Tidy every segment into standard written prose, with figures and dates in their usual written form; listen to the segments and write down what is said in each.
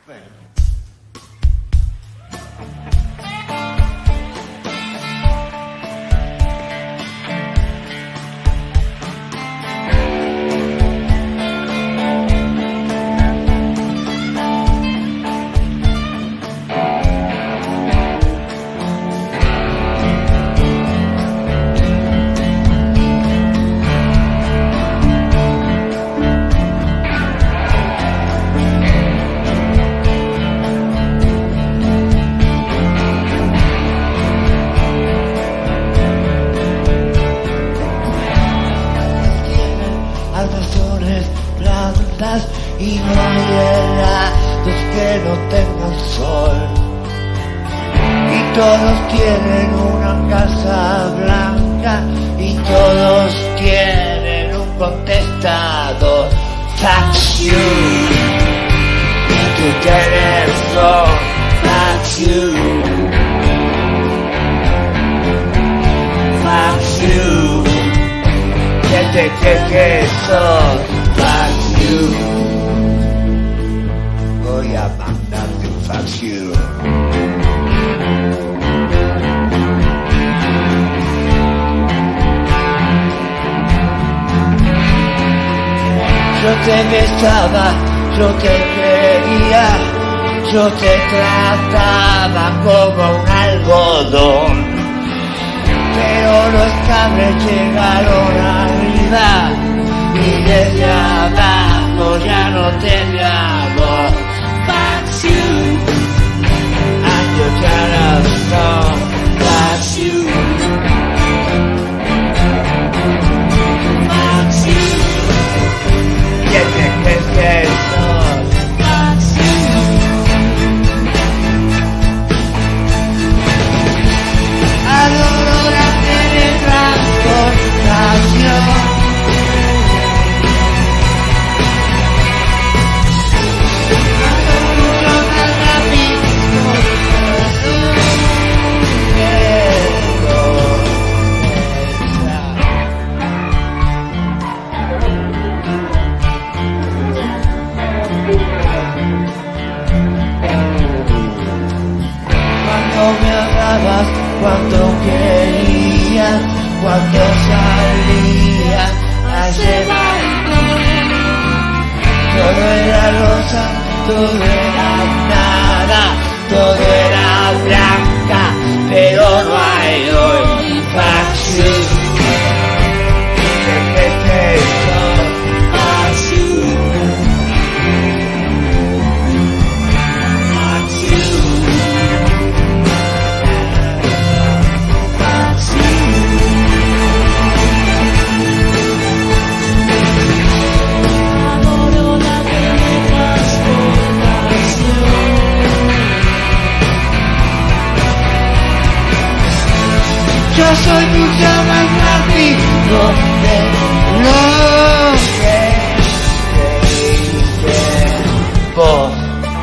Y no hay helados que no tengan sol. Y todos tienen una casa blanca y todos tienen un contestador. Fuck you. Y tu teléfono. Fuck you. Fuck you. Que sos. Fuck you. Voy a mandarte un fuck you. Yo te besaba, yo te quería, yo te trataba como un algodón. Pero los cables llegaron arriba y desde abajo ya no teníamos. Fuck you, I'm your telephone. Fuck you, fuck you. ¿Qué te crees que sos? Fuck you. Adoro la teletransportación. Cuando quería, cuando salía a llevar. Todo era rosa, todo era nada, todo era blanca, pero no hay hoy. Fuck you. Yo soy mucho más rápido de lo que dices vos.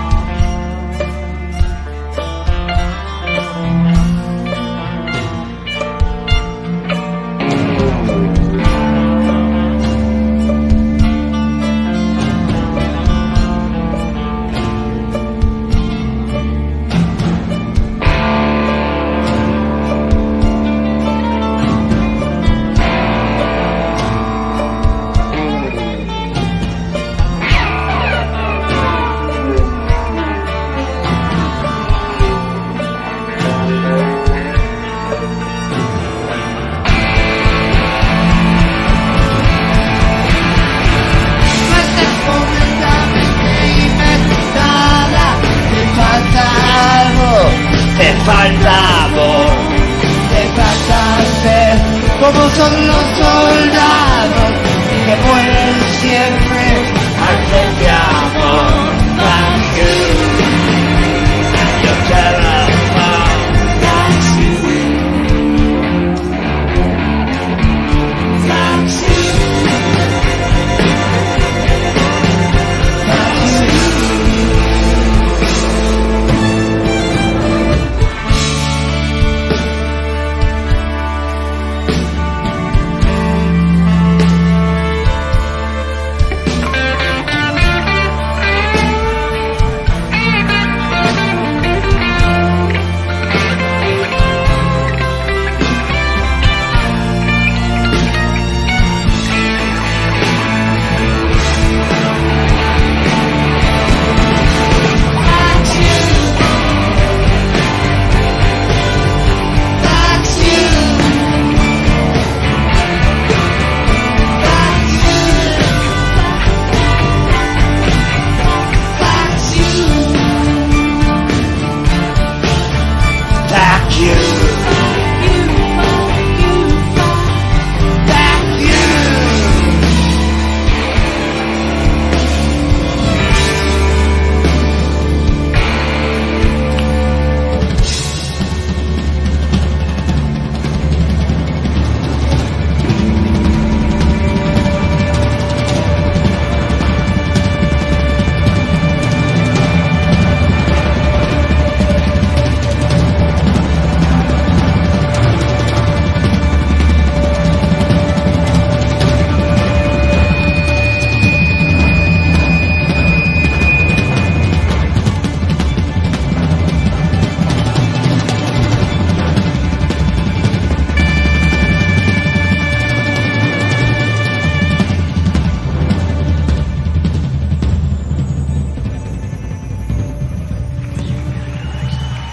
Te falta ser como son los soldados que mueren siempre al frente.